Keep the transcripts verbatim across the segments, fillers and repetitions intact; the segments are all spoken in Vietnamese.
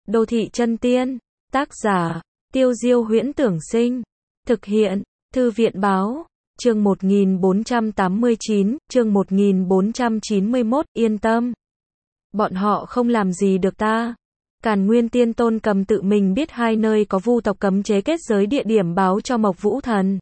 Đô thị chân tiên. Tác giả, Tiêu Diêu Huyễn Tưởng Sinh. Thực hiện, Thư viện Báo. Chương một nghìn bốn trăm tám mươi chín, chương một nghìn bốn trăm chín mươi mốt, yên tâm. Bọn họ không làm gì được ta. Càn Nguyên Tiên Tôn cầm tự mình biết hai nơi có vu tộc cấm chế kết giới địa điểm báo cho Mộc Vũ Thần.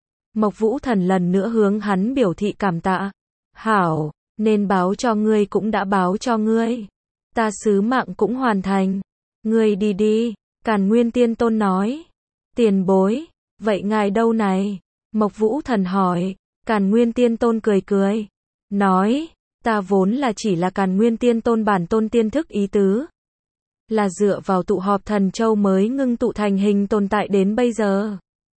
Mộc Vũ Thần lần nữa hướng hắn biểu thị cảm tạ. Hảo, nên báo cho ngươi cũng đã báo cho ngươi. Ta sứ mạng cũng hoàn thành. Ngươi đi đi, Càn Nguyên Tiên Tôn nói. Tiền bối, vậy ngài đâu này? Mộc Vũ Thần hỏi. Càn Nguyên Tiên Tôn cười cười. Nói, ta vốn là chỉ là Càn Nguyên Tiên Tôn bản tôn tiên thức ý tứ. Là dựa vào tụ họp thần châu mới ngưng tụ thành hình tồn tại đến bây giờ.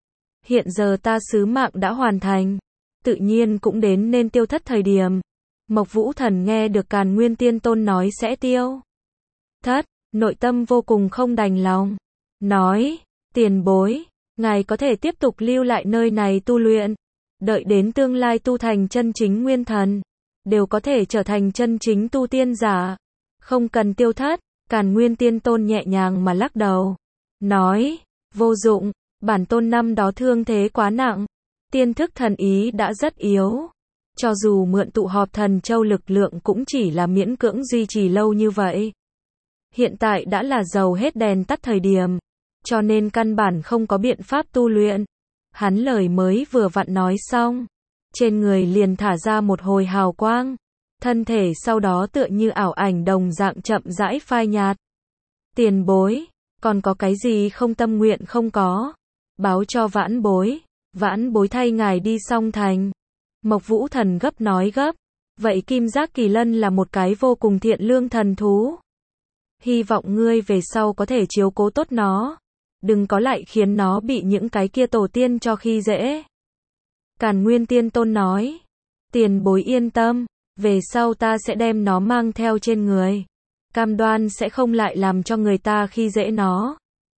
Hiện giờ ta sứ mạng đã hoàn thành. Tự nhiên cũng đến nên tiêu thất thời điểm. Mộc Vũ Thần nghe được Càn Nguyên Tiên Tôn nói sẽ tiêu thất, nội tâm vô cùng không đành lòng. Nói, tiền bối, ngài có thể tiếp tục lưu lại nơi này tu luyện. Đợi đến tương lai tu thành chân chính nguyên thần. Đều có thể trở thành chân chính tu tiên giả. Không cần tiêu thất. Càn Nguyên Tiên Tôn nhẹ nhàng mà lắc đầu. Nói, vô dụng, bản tôn năm đó thương thế quá nặng. Tiên thức thần ý đã rất yếu. Cho dù mượn tụ họp thần châu lực lượng cũng chỉ là miễn cưỡng duy trì lâu như vậy. Hiện tại đã là dầu hết đèn tắt thời điểm. Cho nên căn bản không có biện pháp tu luyện. Hắn lời mới vừa vặn nói xong. Trên người liền thả ra một hồi hào quang. Thân thể sau đó tựa như ảo ảnh đồng dạng chậm rãi phai nhạt. Tiền bối, còn có cái gì không tâm nguyện không có? Báo cho vãn bối, vãn bối thay ngài đi song thành. Mộc Vũ Thần gấp nói gấp. Vậy Kim Giác Kỳ Lân là một cái vô cùng thiện lương thần thú. Hy vọng ngươi về sau có thể chiếu cố tốt nó. Đừng có lại khiến nó bị những cái kia tổ tiên cho khi dễ. Càn Nguyên Tiên Tôn nói. Tiền bối yên tâm. Về sau ta sẽ đem nó mang theo trên người. Cam đoan sẽ không lại làm cho người ta khi dễ nó.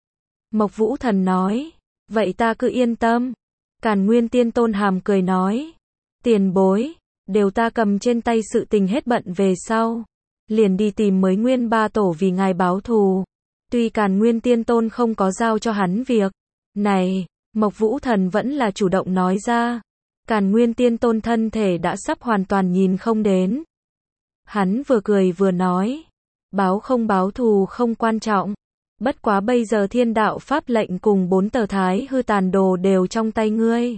Mộc Vũ Thần nói. Vậy ta cứ yên tâm. Càn Nguyên Tiên Tôn hàm cười nói. Tiền bối, đều ta cầm trên tay sự tình hết bận về sau. Liền đi tìm mới Nguyên Ba Tổ vì ngài báo thù. Tuy Càn Nguyên Tiên Tôn không có giao cho hắn việc này, Mộc Vũ Thần vẫn là chủ động nói ra. Càn Nguyên Tiên Tôn thân thể đã sắp hoàn toàn nhìn không đến. Hắn vừa cười vừa nói. Báo không báo thù không quan trọng. Bất quá bây giờ thiên đạo pháp lệnh cùng bốn tờ thái hư tàn đồ đều trong tay ngươi.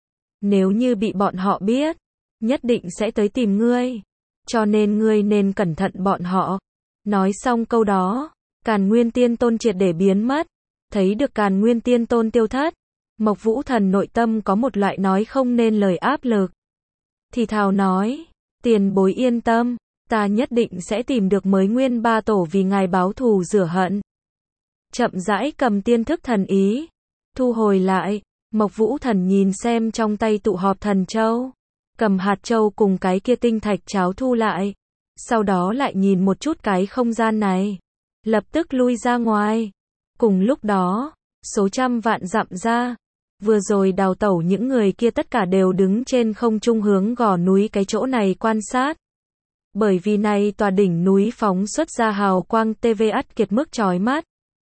Nếu như bị bọn họ biết, nhất định sẽ tới tìm ngươi. Cho nên ngươi nên cẩn thận bọn họ. Nói xong câu đó, Càn Nguyên Tiên Tôn triệt để biến mất. Thấy được Càn Nguyên Tiên Tôn tiêu thất. Mộc Vũ Thần nội tâm có một loại nói không nên lời áp lực. Thì thào nói, tiền bối yên tâm, ta nhất định sẽ tìm được mới Nguyên Ba Tổ vì ngài báo thù rửa hận. Chậm rãi cầm tiên thức thần ý, thu hồi lại. Mộc Vũ Thần nhìn xem trong tay tụ họp thần châu, cầm hạt châu cùng cái kia tinh thạch cháo thu lại. Sau đó lại nhìn một chút cái không gian này, lập tức lui ra ngoài. Cùng lúc đó, số trăm vạn dặm ra, vừa rồi đào tẩu những người kia tất cả đều đứng trên không trung hướng gò núi cái chỗ này quan sát. Bởi vì này tòa đỉnh núi phóng xuất ra hào quang tê vê ắt kiệt mức chói mắt.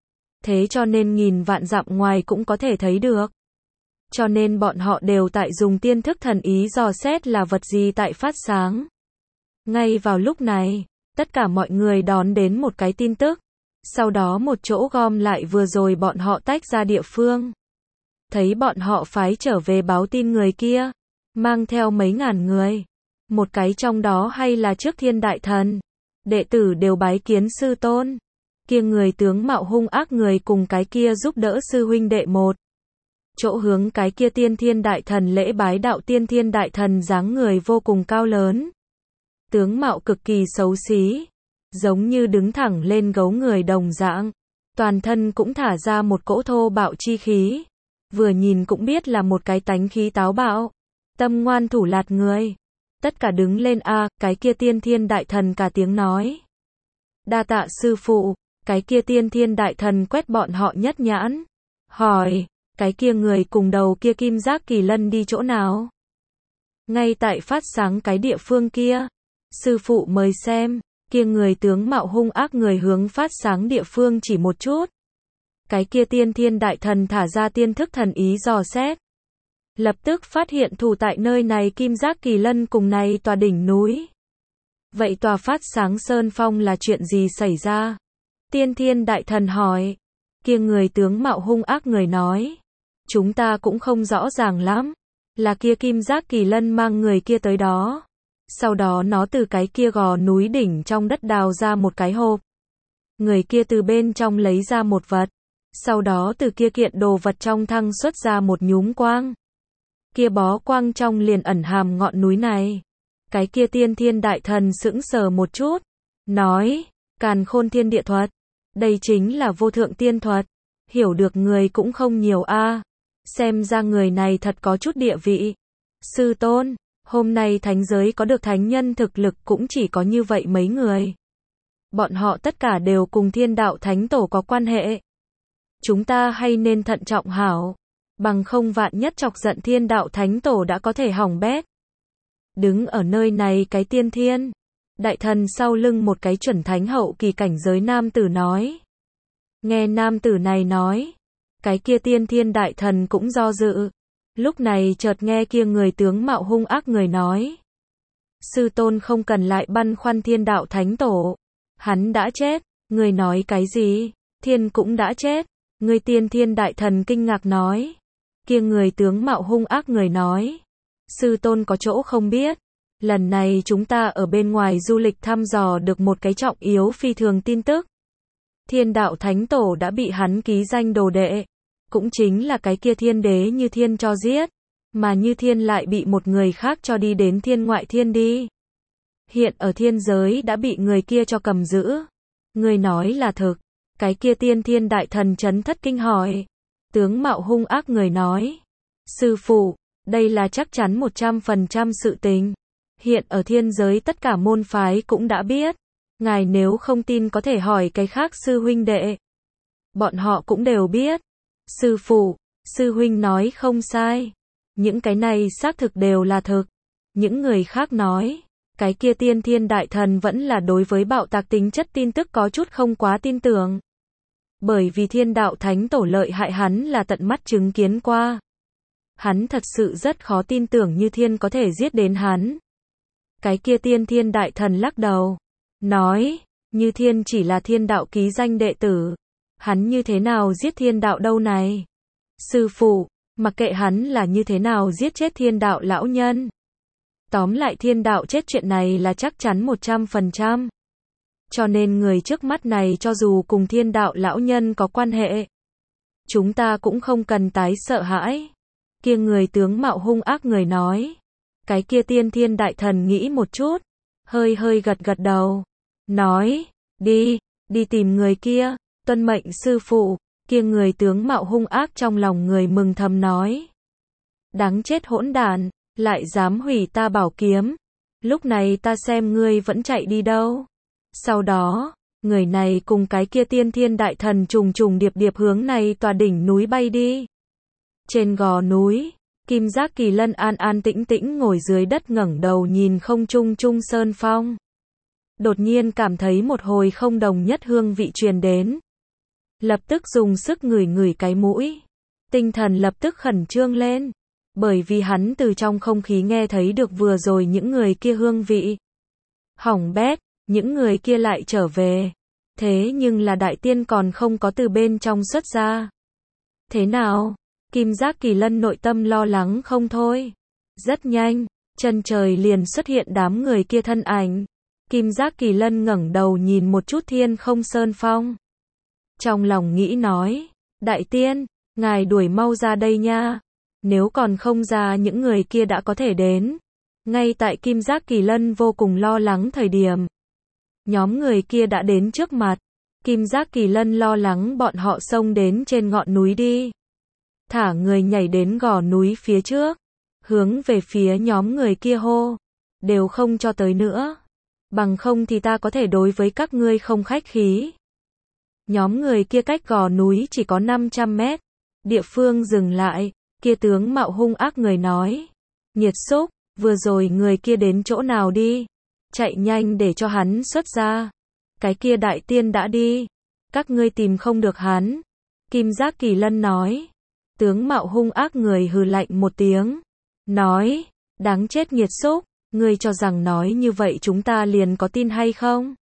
Thế cho nên nghìn vạn dặm ngoài cũng có thể thấy được. Cho nên bọn họ đều tại dùng tiên thức thần ý dò xét là vật gì tại phát sáng. Ngay vào lúc này, tất cả mọi người đón đến một cái tin tức. Sau đó một chỗ gom lại vừa rồi bọn họ tách ra địa phương. Thấy bọn họ phái trở về báo tin người kia, mang theo mấy ngàn người. Một cái trong đó hay là trước thiên đại thần. Đệ tử đều bái kiến sư tôn. Kia người tướng mạo hung ác người cùng cái kia giúp đỡ sư huynh đệ một. Chỗ hướng cái kia tiên thiên đại thần lễ bái đạo tiên thiên đại thần dáng người vô cùng cao lớn. Tướng mạo cực kỳ xấu xí. Giống như đứng thẳng lên gấu người đồng dạng. Toàn thân cũng thả ra một cỗ thô bạo chi khí. Vừa nhìn cũng biết là một cái tánh khí táo bạo. Tâm ngoan thủ lạt người. Tất cả đứng lên a à, cái kia tiên thiên đại thần cả tiếng nói. Đa tạ sư phụ, cái kia tiên thiên đại thần quét bọn họ nhất nhãn. Hỏi, cái kia người cùng đầu kia Kim Giác Kỳ Lân đi chỗ nào? Ngay tại phát sáng cái địa phương kia. Sư phụ mời xem. Kia người tướng mạo hung ác người hướng phát sáng địa phương chỉ một chút. Cái kia tiên thiên đại thần thả ra tiên thức thần ý dò xét. Lập tức phát hiện thủ tại nơi này kim giác kỳ lân cùng này tòa đỉnh núi. Vậy tòa phát sáng sơn phong là chuyện gì xảy ra? Tiên thiên đại thần hỏi. Kia người tướng mạo hung ác người nói. Chúng ta cũng không rõ ràng lắm. Là kia kim giác kỳ lân mang người kia tới đó. Sau đó nó từ cái kia gò núi đỉnh trong đất đào ra một cái hộp. Người kia từ bên trong lấy ra một vật. Sau đó từ kia kiện đồ vật trong thăng xuất ra một nhúm quang. Kia bó quang trong liền ẩn hàm ngọn núi này. Cái kia tiên thiên đại thần sững sờ một chút. Nói, càn khôn thiên địa thuật. Đây chính là vô thượng tiên thuật. Hiểu được người cũng không nhiều a. Xem ra người này thật có chút địa vị. Sư tôn, hôm nay thánh giới có được thánh nhân thực lực cũng chỉ có như vậy mấy người. Bọn họ tất cả đều cùng thiên đạo thánh tổ có quan hệ. Chúng ta hay nên thận trọng hảo. Bằng không vạn nhất chọc giận thiên đạo thánh tổ đã có thể hỏng bét. Đứng ở nơi này cái tiên thiên đại thần sau lưng một cái chuẩn thánh hậu kỳ cảnh giới nam tử nói. Nghe nam tử này nói. Cái kia tiên thiên đại thần cũng do dự. Lúc này chợt nghe kia người tướng mạo hung ác người nói. Sư tôn không cần lại băn khoăn thiên đạo thánh tổ. Hắn đã chết. Người nói cái gì? Thiên cũng đã chết. Người tiên thiên đại thần kinh ngạc nói. Kia người tướng mạo hung ác người nói. Sư tôn có chỗ không biết. Lần này chúng ta ở bên ngoài du lịch thăm dò được một cái trọng yếu phi thường tin tức. Thiên đạo thánh tổ đã bị hắn ký danh đồ đệ. Cũng chính là cái kia thiên đế Như Thiên cho giết. Mà Như Thiên lại bị một người khác cho đi đến thiên ngoại thiên đi. Hiện ở thiên giới đã bị người kia cho cầm giữ. Người nói là thực. Cái kia tiên thiên đại thần chấn thất kinh hỏi. Tướng mạo hung ác người nói. Sư phụ, đây là chắc chắn một trăm phần trăm sự tình. Hiện ở thiên giới tất cả môn phái cũng đã biết. Ngài nếu không tin có thể hỏi cái khác sư huynh đệ. Bọn họ cũng đều biết. Sư phụ, sư huynh nói không sai. Những cái này xác thực đều là thực. Những người khác nói. Cái kia tiên thiên đại thần vẫn là đối với bạo tạc tính chất tin tức có chút không quá tin tưởng. Bởi vì thiên đạo thánh tổ lợi hại hắn là tận mắt chứng kiến qua. Hắn thật sự rất khó tin tưởng Như Thiên có thể giết đến hắn. Cái kia tiên thiên đại thần lắc đầu. Nói, Như Thiên chỉ là thiên đạo ký danh đệ tử. Hắn như thế nào giết thiên đạo đâu này? Sư phụ, mặc kệ hắn là như thế nào giết chết thiên đạo lão nhân. Tóm lại thiên đạo chết chuyện này là chắc chắn một trăm phần trăm. Cho nên người trước mắt này cho dù cùng thiên đạo lão nhân có quan hệ. Chúng ta cũng không cần tái sợ hãi. Kia người tướng mạo hung ác người nói. Cái kia tiên thiên đại thần nghĩ một chút. Hơi hơi gật gật đầu. Nói, đi, đi tìm người kia. Tuân mệnh sư phụ. Kia người tướng mạo hung ác trong lòng người mừng thầm nói. Đáng chết hỗn đản, lại dám hủy ta bảo kiếm. Lúc này ta xem ngươi vẫn chạy đi đâu. Sau đó, người này cùng cái kia tiên thiên đại thần trùng trùng điệp điệp hướng này tòa đỉnh núi bay đi. Trên gò núi, kim giác kỳ lân an an tĩnh tĩnh ngồi dưới đất ngẩng đầu nhìn không trung trung sơn phong. Đột nhiên cảm thấy một hồi không đồng nhất hương vị truyền đến. Lập tức dùng sức ngửi ngửi cái mũi. Tinh thần lập tức khẩn trương lên. Bởi vì hắn từ trong không khí nghe thấy được vừa rồi những người kia hương vị. Hỏng bét, những người kia lại trở về. Thế nhưng là đại tiên còn không có từ bên trong xuất ra. Thế nào? Kim giác kỳ lân nội tâm lo lắng không thôi. Rất nhanh, chân trời liền xuất hiện đám người kia thân ảnh. Kim giác kỳ lân ngẩng đầu nhìn một chút thiên không sơn phong. Trong lòng nghĩ nói, đại tiên, ngài đuổi mau ra đây nha. Nếu còn không ra những người kia đã có thể đến. Ngay tại kim giác kỳ lân vô cùng lo lắng thời điểm. Nhóm người kia đã đến trước mặt. Kim giác kỳ lân lo lắng bọn họ xông đến trên ngọn núi đi. Thả người nhảy đến gò núi phía trước. Hướng về phía nhóm người kia hô. Đều không cho tới nữa. Bằng không thì ta có thể đối với các ngươi không khách khí. Nhóm người kia cách gò núi chỉ có năm trăm mét. Địa phương dừng lại. Kia tướng mạo hung ác người nói. Nhiệt xúc, vừa rồi người kia đến chỗ nào đi? chạy nhanh để cho hắn xuất ra. Cái kia đại tiên đã đi, các ngươi tìm không được hắn. Kim Giác Kỳ Lân nói. Tướng mạo hung ác người hừ lạnh một tiếng, nói, đáng chết nghiệt xúc, ngươi cho rằng nói như vậy chúng ta liền có tin hay không?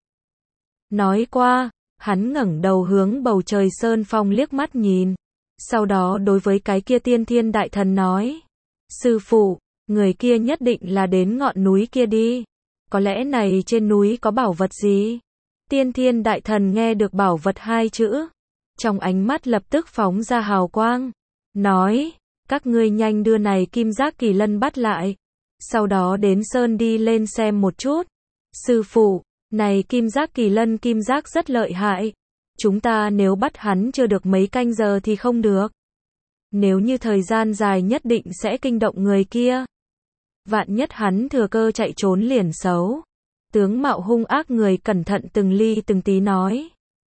Nói qua, hắn ngẩng đầu hướng bầu trời sơn phong liếc mắt nhìn, sau đó đối với cái kia tiên thiên đại thần nói, sư phụ, người kia nhất định là đến ngọn núi kia đi, có lẽ này trên núi có bảo vật gì? Tiên thiên đại thần nghe được bảo vật hai chữ, trong ánh mắt lập tức phóng ra hào quang, nói, các ngươi nhanh đưa này Kim Giác Kỳ Lân bắt lại, sau đó đến sơn đi lên xem một chút. Sư phụ, này Kim Giác Kỳ Lân Kim Giác rất lợi hại, chúng ta nếu bắt hắn chưa được mấy canh giờ thì không được. Nếu như thời gian dài nhất định sẽ kinh động người kia. Vạn nhất hắn thừa cơ chạy trốn liền xấu. Tướng mạo hung ác người cẩn thận từng ly từng tí nói.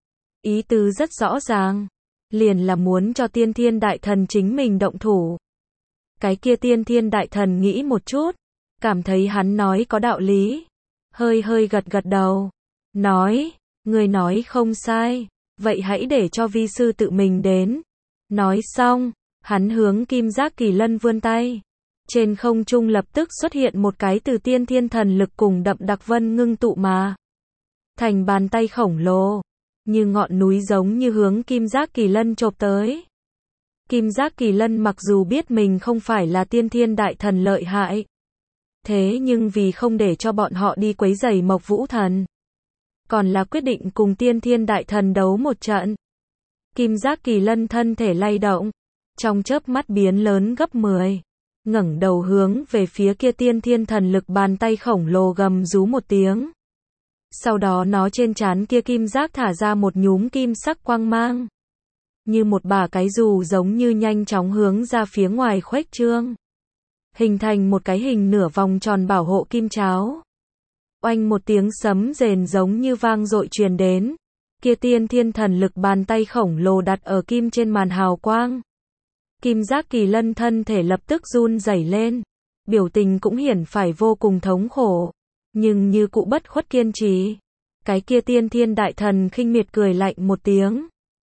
Ý tứ rất rõ ràng, liền là muốn cho tiên thiên đại thần chính mình động thủ. Cái kia tiên thiên đại thần nghĩ một chút, cảm thấy hắn nói có đạo lý, hơi hơi gật gật đầu, nói, người nói không sai, vậy hãy để cho vi sư tự mình đến. Nói xong, hắn hướng Kim Giác Kỳ Lân vươn tay. Trên không trung lập tức xuất hiện một cái từ tiên thiên thần lực cùng đậm đặc vân ngưng tụ mà thành bàn tay khổng lồ, như ngọn núi giống như hướng Kim Giác Kỳ Lân chộp tới. Kim Giác Kỳ Lân mặc dù biết mình không phải là tiên thiên đại thần lợi hại, thế nhưng vì không để cho bọn họ đi quấy rầy Mộc Vũ Thần, còn là quyết định cùng tiên thiên đại thần đấu một trận. Kim Giác Kỳ Lân thân thể lay động, trong chớp mắt biến lớn gấp mười, ngẩng đầu hướng về phía kia tiên thiên thần lực bàn tay khổng lồ gầm rú một tiếng. Sau đó nó trên trán kia kim giác thả ra một nhúm kim sắc quang mang, như một bả cái dù giống như nhanh chóng hướng ra phía ngoài khuếch trương, hình thành một cái hình nửa vòng tròn bảo hộ kim cháo. Oanh một tiếng sấm rền giống như vang dội truyền đến, kia tiên thiên thần lực bàn tay khổng lồ đặt ở kim trên màn hào quang. Kim Giác Kỳ Lân thân thể lập tức run rẩy lên, biểu tình cũng hiển phải vô cùng thống khổ, nhưng như cụ bất khuất kiên trì. Cái kia tiên thiên đại thần khinh miệt cười lạnh một tiếng,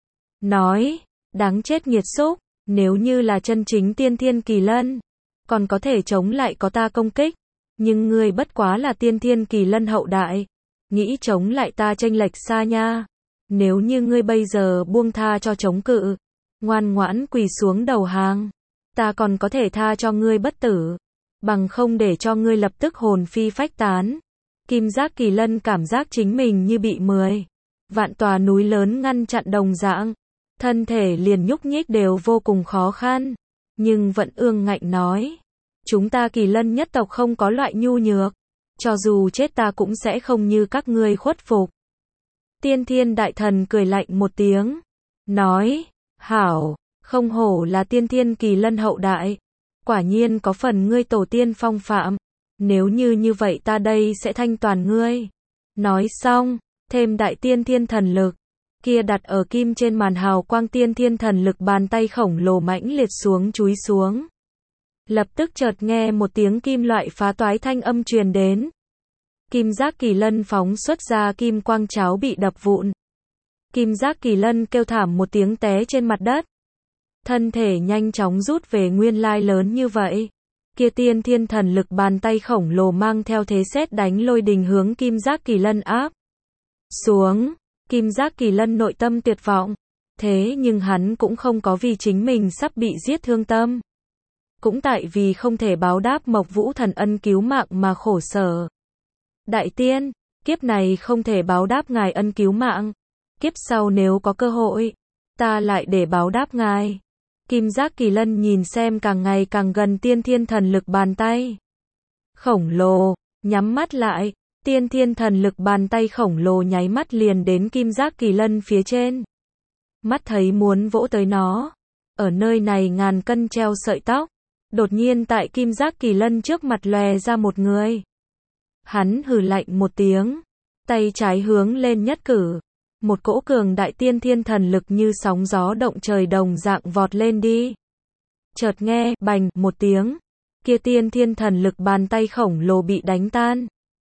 nói, đáng chết nghiệt xúc, nếu như là chân chính tiên thiên kỳ lân, còn có thể chống lại có ta công kích, nhưng ngươi bất quá là tiên thiên kỳ lân hậu đại, nghĩ chống lại ta chênh lệch xa nha. Nếu như ngươi bây giờ buông tha cho chống cự, ngoan ngoãn quỳ xuống đầu hàng, ta còn có thể tha cho ngươi bất tử, bằng không để cho ngươi lập tức hồn phi phách tán. Kim Giác Kỳ Lân cảm giác chính mình như bị mười vạn tòa núi lớn ngăn chặn đồng dạng, thân thể liền nhúc nhích đều vô cùng khó khăn, nhưng vẫn ương ngạnh nói, chúng ta Kỳ Lân nhất tộc không có loại nhu nhược, cho dù chết ta cũng sẽ không như các ngươi khuất phục. Tiên thiên đại thần cười lạnh một tiếng, nói, hảo, không hổ là tiên thiên kỳ lân hậu đại, quả nhiên có phần ngươi tổ tiên phong phạm, nếu như như vậy ta đây sẽ thanh toàn ngươi. Nói xong, thêm đại tiên thiên thần lực, kia đặt ở kim trên màn hào quang tiên thiên thần lực bàn tay khổng lồ mãnh liệt xuống chúi xuống. Lập tức chợt nghe một tiếng kim loại phá toái thanh âm truyền đến. Kim Giác Kỳ Lân phóng xuất ra kim quang cháo bị đập vụn. Kim Giác Kỳ Lân kêu thảm một tiếng té trên mặt đất. Thân thể nhanh chóng rút về nguyên lai lớn như vậy. Kia tiên thiên thần lực bàn tay khổng lồ mang theo thế sét đánh lôi đình hướng Kim Giác Kỳ Lân áp xuống. Kim Giác Kỳ Lân nội tâm tuyệt vọng. Thế nhưng hắn cũng không có vì chính mình sắp bị giết thương tâm. Cũng tại vì không thể báo đáp Mộc Vũ Thần ân cứu mạng mà khổ sở. Đại tiên, kiếp này không thể báo đáp ngài ân cứu mạng. Kiếp sau nếu có cơ hội, ta lại để báo đáp ngài. Kim Giác Kỳ Lân nhìn xem càng ngày càng gần tiên thiên thần lực bàn tay khổng lồ, nhắm mắt lại, tiên thiên thần lực bàn tay khổng lồ nháy mắt liền đến Kim Giác Kỳ Lân phía trên. Mắt thấy muốn vỗ tới nó, ở nơi này ngàn cân treo sợi tóc, đột nhiên tại Kim Giác Kỳ Lân trước mặt lòe ra một người. Hắn hừ lạnh một tiếng, tay trái hướng lên nhất cử, một cỗ cường đại tiên thiên thần lực như sóng gió động trời đồng dạng vọt lên đi. Chợt nghe, bành, một tiếng, kia tiên thiên thần lực bàn tay khổng lồ bị đánh tan.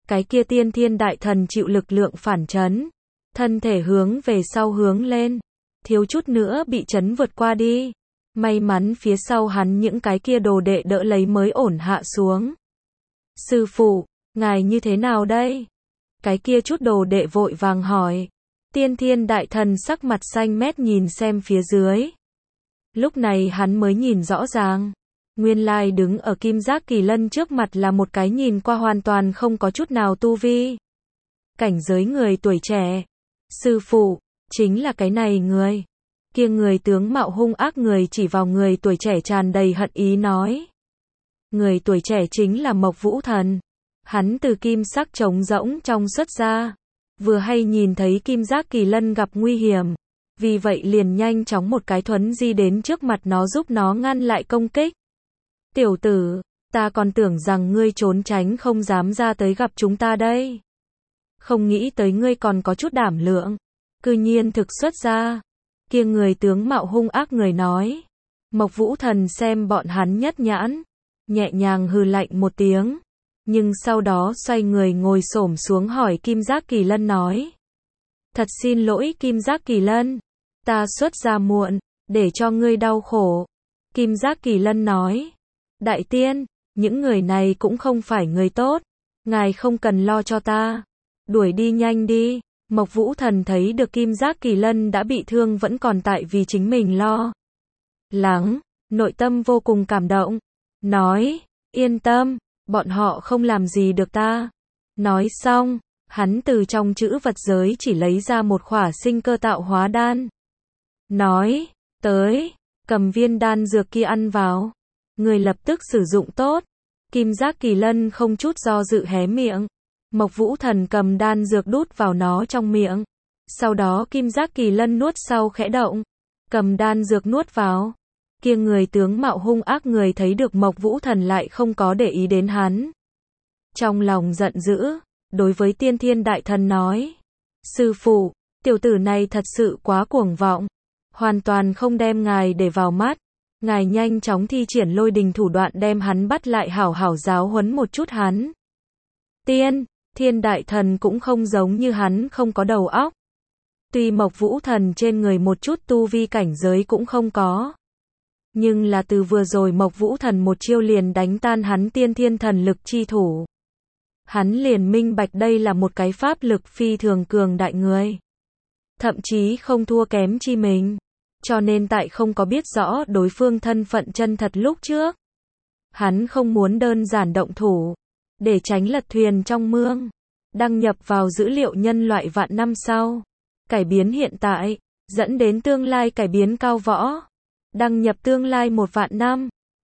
Cái kia tiên thiên đại thần chịu lực lượng phản chấn, thân thể hướng về sau hướng lên, thiếu chút nữa bị chấn vượt qua đi. May mắn phía sau hắn những cái kia đồ đệ đỡ lấy mới ổn hạ xuống. Sư phụ, ngài như thế nào đây? Cái kia chút đồ đệ vội vàng hỏi. Tiên thiên đại thần sắc mặt xanh mét nhìn xem phía dưới. Lúc này hắn mới nhìn rõ ràng. Nguyên lai đứng ở Kim Giác Kỳ Lân trước mặt là một cái nhìn qua hoàn toàn không có chút nào tu vi. Cảnh giới người tuổi trẻ. Sư phụ, chính là cái này người. Kia người tướng mạo hung ác người chỉ vào người tuổi trẻ tràn đầy hận ý nói. Người tuổi trẻ chính là Mộc Vũ Thần. Hắn từ kim sắc trống rỗng trong xuất ra. Vừa hay nhìn thấy Kim Giác Kỳ Lân gặp nguy hiểm. Vì vậy liền nhanh chóng một cái thuấn di đến trước mặt nó giúp nó ngăn lại công kích. Tiểu tử, ta còn tưởng rằng ngươi trốn tránh không dám ra tới gặp chúng ta đây. Không nghĩ tới ngươi còn có chút đảm lượng. Cư nhiên thực xuất ra. Kia người tướng mạo hung ác người nói. Mộc Vũ Thần xem bọn hắn nhất nhãn. Nhẹ nhàng hừ lạnh một tiếng. Nhưng sau đó xoay người ngồi xổm xuống hỏi Kim Giác Kỳ Lân nói. Thật xin lỗi Kim Giác Kỳ Lân. Ta xuất ra muộn, để cho ngươi đau khổ. Kim Giác Kỳ Lân nói. Đại tiên, những người này cũng không phải người tốt. Ngài không cần lo cho ta. Đuổi đi nhanh đi. Mộc Vũ Thần thấy được Kim Giác Kỳ Lân đã bị thương vẫn còn tại vì chính mình lo lắng, nội tâm vô cùng cảm động. Nói, yên tâm, bọn họ không làm gì được ta. Nói xong, hắn từ trong chữ vật giới chỉ lấy ra một khỏa sinh cơ tạo hóa đan. Nói, tới, cầm viên đan dược kia ăn vào. Người lập tức sử dụng tốt. Kim Giác Kỳ Lân không chút do dự hé miệng. Mộc Vũ Thần cầm đan dược đút vào nó trong miệng. Sau đó Kim Giác Kỳ Lân nuốt sau khẽ động. Cầm đan dược nuốt vào. Kia người tướng mạo hung ác người thấy được Mộc Vũ Thần lại không có để ý đến hắn. Trong lòng giận dữ, đối với tiên thiên đại thần nói. Sư phụ, tiểu tử này thật sự quá cuồng vọng. Hoàn toàn không đem ngài để vào mắt. Ngài nhanh chóng thi triển lôi đình thủ đoạn đem hắn bắt lại hảo hảo giáo huấn một chút hắn. Tiên, thiên đại thần cũng không giống như hắn không có đầu óc. Tuy Mộc Vũ Thần trên người một chút tu vi cảnh giới cũng không có. Nhưng là từ vừa rồi Mộc Vũ Thần một chiêu liền đánh tan hắn tiên thiên thần lực chi thủ. Hắn liền minh bạch đây là một cái pháp lực phi thường cường đại người. Thậm chí không thua kém chi mình. Cho nên tại không có biết rõ đối phương thân phận chân thật lúc trước. Hắn không muốn đơn giản động thủ. Để tránh lật thuyền trong mương. Đăng nhập vào dữ liệu nhân loại vạn năm sau. Cải biến hiện tại. Dẫn đến tương lai cải biến cao võ. Đăng nhập tương lai một vạn năm.